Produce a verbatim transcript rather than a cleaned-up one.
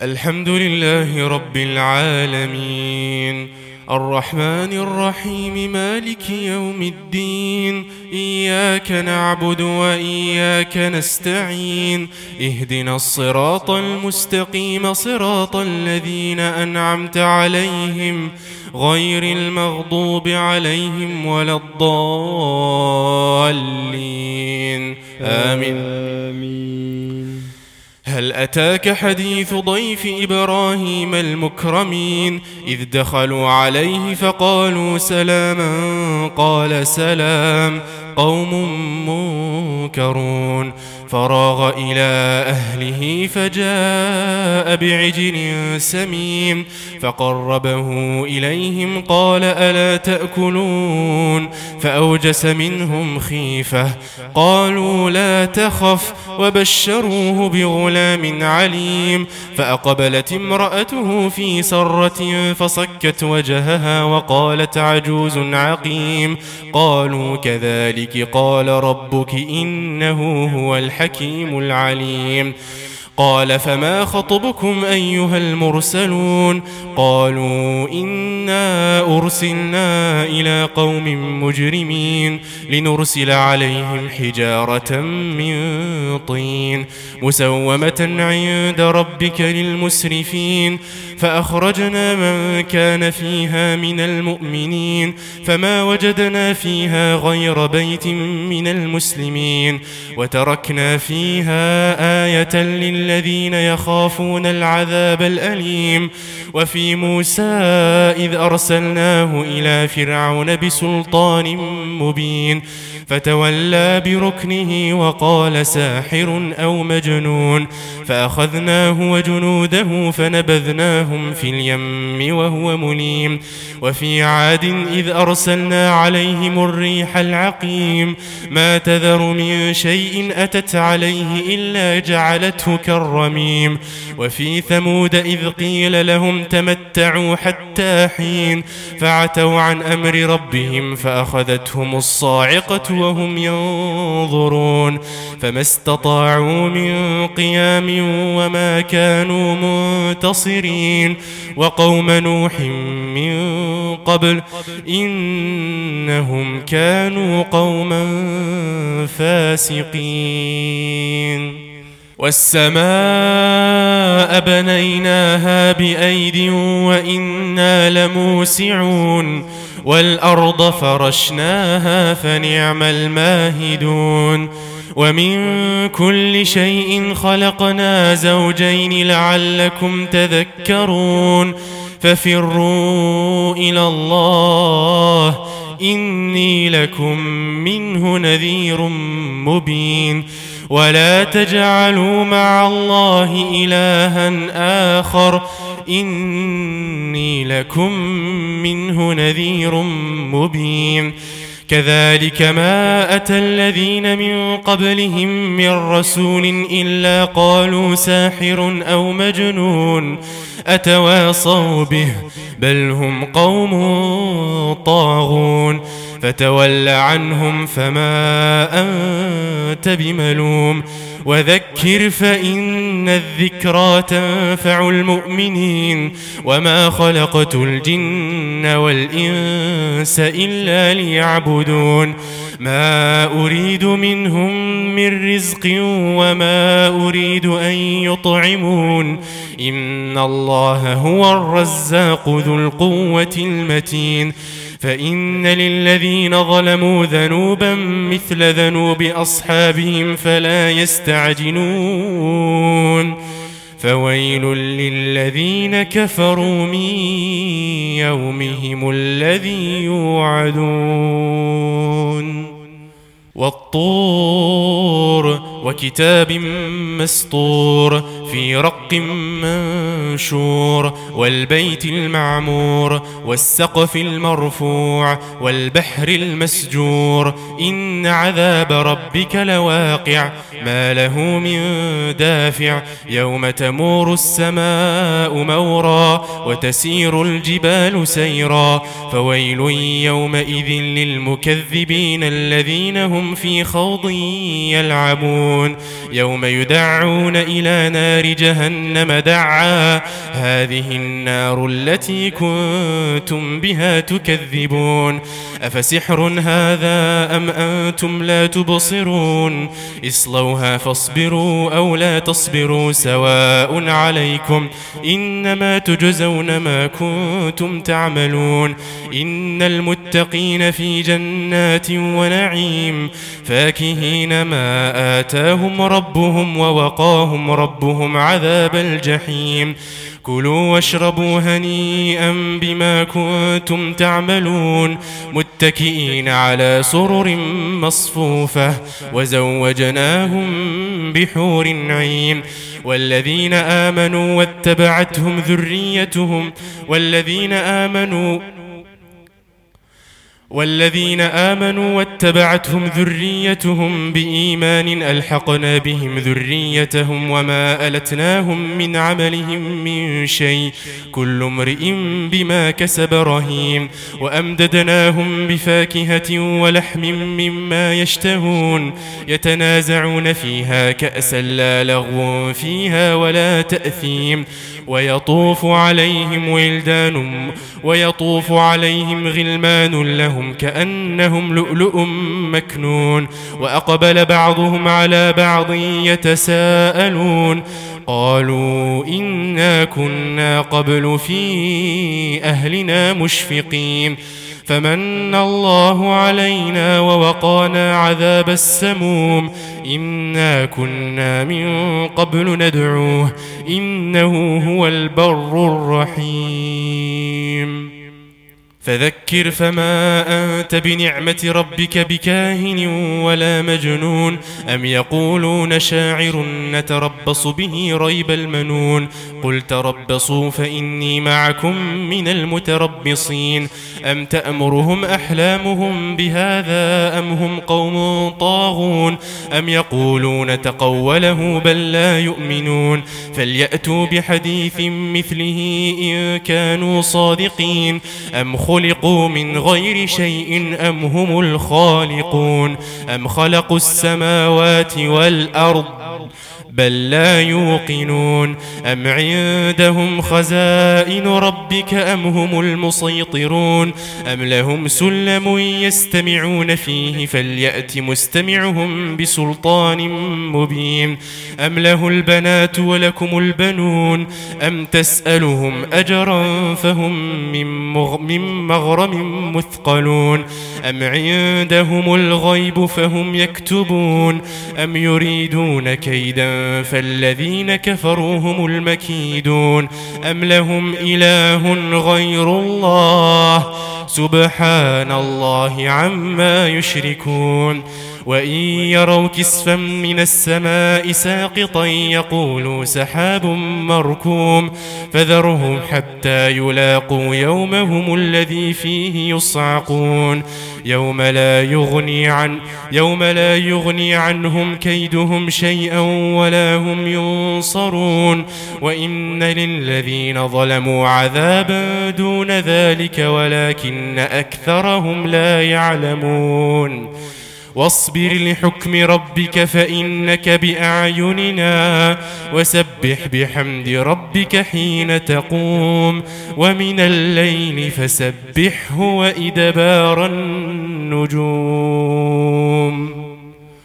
الحمد لله رب العالمين، الرحمن الرحيم، مالك يوم الدين. إياك نعبد وإياك نستعين، اهدنا الصراط المستقيم، صراط الذين أنعمت عليهم غير المغضوب عليهم ولا الضالين، آمين, آمين. هل أتاك حديث ضيف إبراهيم المكرمين؟ إذ دخلوا عليه فقالوا سلاما، قال سلام، قوم منكرون. فراغ إلى أهله فجاء بعجل سمين فقربه إليهم قال ألا تأكلون؟ فأوجس منهم خيفة، قالوا لا تخف، وبشروه بغلام عليم. فأقبلت امرأته في سرة فصكت وجهها وقالت عجوز عقيم. قالوا كذلك قال ربك إنه هو الحكيم العليم. قال فما خطبكم أيها المرسلون؟ قالوا إنا أرسلنا إلى قوم مجرمين لنرسل عليهم حجارة من طين مسومة عند ربك للمسرفين. فأخرجنا من كان فيها من المؤمنين فما وجدنا فيها غير بيت من المسلمين، وتركنا فيها آية للذين يخافون العذاب الأليم. وفي موسى إذ أرسلناه إلى فرعون بسلطان مبين فتولى بركنه وقال ساحر أو مجنون. فأخذناه وجنوده فنبذناهم في اليم وهو مليم. وفي عاد إذ أرسلنا عليهم الريح العقيم ما تذر من شيء أتت عليه إلا جعلته كالرميم. وفي ثمود إذ قيل لهم تمتعوا حتى حين فعتوا عن أمر ربهم فأخذتهم الصاعقة وهم ينظرون فما استطاعوا من قيام وما كانوا منتصرين. وقوم نوح من قبل إنهم كانوا قوما فاسقين. والسماء بنيناها بأيد وإنا لموسعون والأرض فرشناها فنعم الماهدون. ومن كل شيء خلقنا زوجين لعلكم تذكرون. ففروا إلى الله إني لكم منه نذير مبين. ولا تجعلوا مع الله إلها آخر إني لكم منه نذير مبين. كذلك ما أتى الذين من قبلهم من رسول إلا قالوا ساحر أو مجنون أتواصوا به بل هم قوم طاغون. فتول عنهم فما أنت بملوم وذكر فإن الذكرى تنفع المؤمنين. وما خلقت الجن والإنس إلا ليعبدون ما أريد منهم من رزق وما أريد أن يطعمون إن الله هو الرزاق ذو القوة المتين. فإن للذين ظلموا ذنوبا مثل ذنوب أصحابهم فلا يستعجلون. فويل للذين كفروا من يومهم الذي يوعدون. والطور وكتاب مسطور في رق منشور والبيت المعمور والسقف المرفوع والبحر المسجور إن عذاب ربك لواقع ما له من دافع. يوم تمور السماء مورا وتسير الجبال سيرا فويل يومئذ للمكذبين الذين هم في خوض يلعبون. يوم يدعون إلى نار نار جهنم دعا هذه النار التي كنتم بها تكذبون أفسحر هذا أم أنتم لا تبصرون اصلوها فاصبروا أو لا تصبروا سواء عليكم إنما تجزون ما كنتم تعملون إن المتقين في جنات ونعيم فاكهين ما آتاهم ربهم ووقاهم ربهم عذاب الجحيم كلوا واشربوا هنيئا بما كنتم تعملون متكئين على سرر مصفوفة وزوجناهم بحور عين والذين آمنوا واتبعتهم ذريتهم والذين آمنوا والذين آمنوا واتبعتهم ذريتهم بإيمان ألحقنا بهم ذريتهم وما ألتناهم من عملهم من شيء كل امرئ بما كسب رهين وأمددناهم بفاكهة ولحم مما يشتهون يتنازعون فيها كأسا لا لغو فيها ولا تأثيم ويطوف عليهم ولدان ويطوف عليهم غلمان لهم كأنهم لؤلؤ مكنون وأقبل بعضهم على بعض يتساءلون قالوا إنا كنا قبل في أهلنا مشفقين فمن الله علينا ووقانا عذاب السموم إنا كنا من قبل ندعوه إنه هو البر الرحيم فذكر فما أنت بنعمة ربك بكاهن ولا مجنون أم يقولون شاعر نتربص به ريب المنون قل تربصوا فإني معكم من المتربصين أم تأمرهم أحلامهم بهذا أم هم قوم طاغون أم يقولون تقوله بل لا يؤمنون فليأتوا بحديث مثله إن كانوا صادقين أم خلقوا من غير شيء أم هم الخالقون أم خلقوا السماوات والأرض بل لا يوقنون أم عندهم خزائن ربك أم هم المسيطرون أم لهم سلم يستمعون فيه فليأت مستمعهم بسلطان مبين أم له البنات ولكم البنون أم تسألهم أجرا فهم من مغرم مثقلون أم عندهم الغيب فهم يكتبون أم يريدون كيدا فالذين كفروا هم المكيدون أم لهم إله غير الله سبحان الله عما يشركون وإن يروا كسفا من السماء ساقطا يقولوا سحاب مركوم فذرهم حتى يلاقوا يومهم الذي فيه يصعقون يوم لا يغني عن يوم لا يغني عنهم كيدهم شيئا ولا هم ينصرون وإن للذين ظلموا عذابا دون ذلك ولكن أكثرهم لا يعلمون واصبر لحكم ربك فإنك بأعيننا وسبح بحمد ربك حين تقوم ومن الليل فسبحه وإدبار النجوم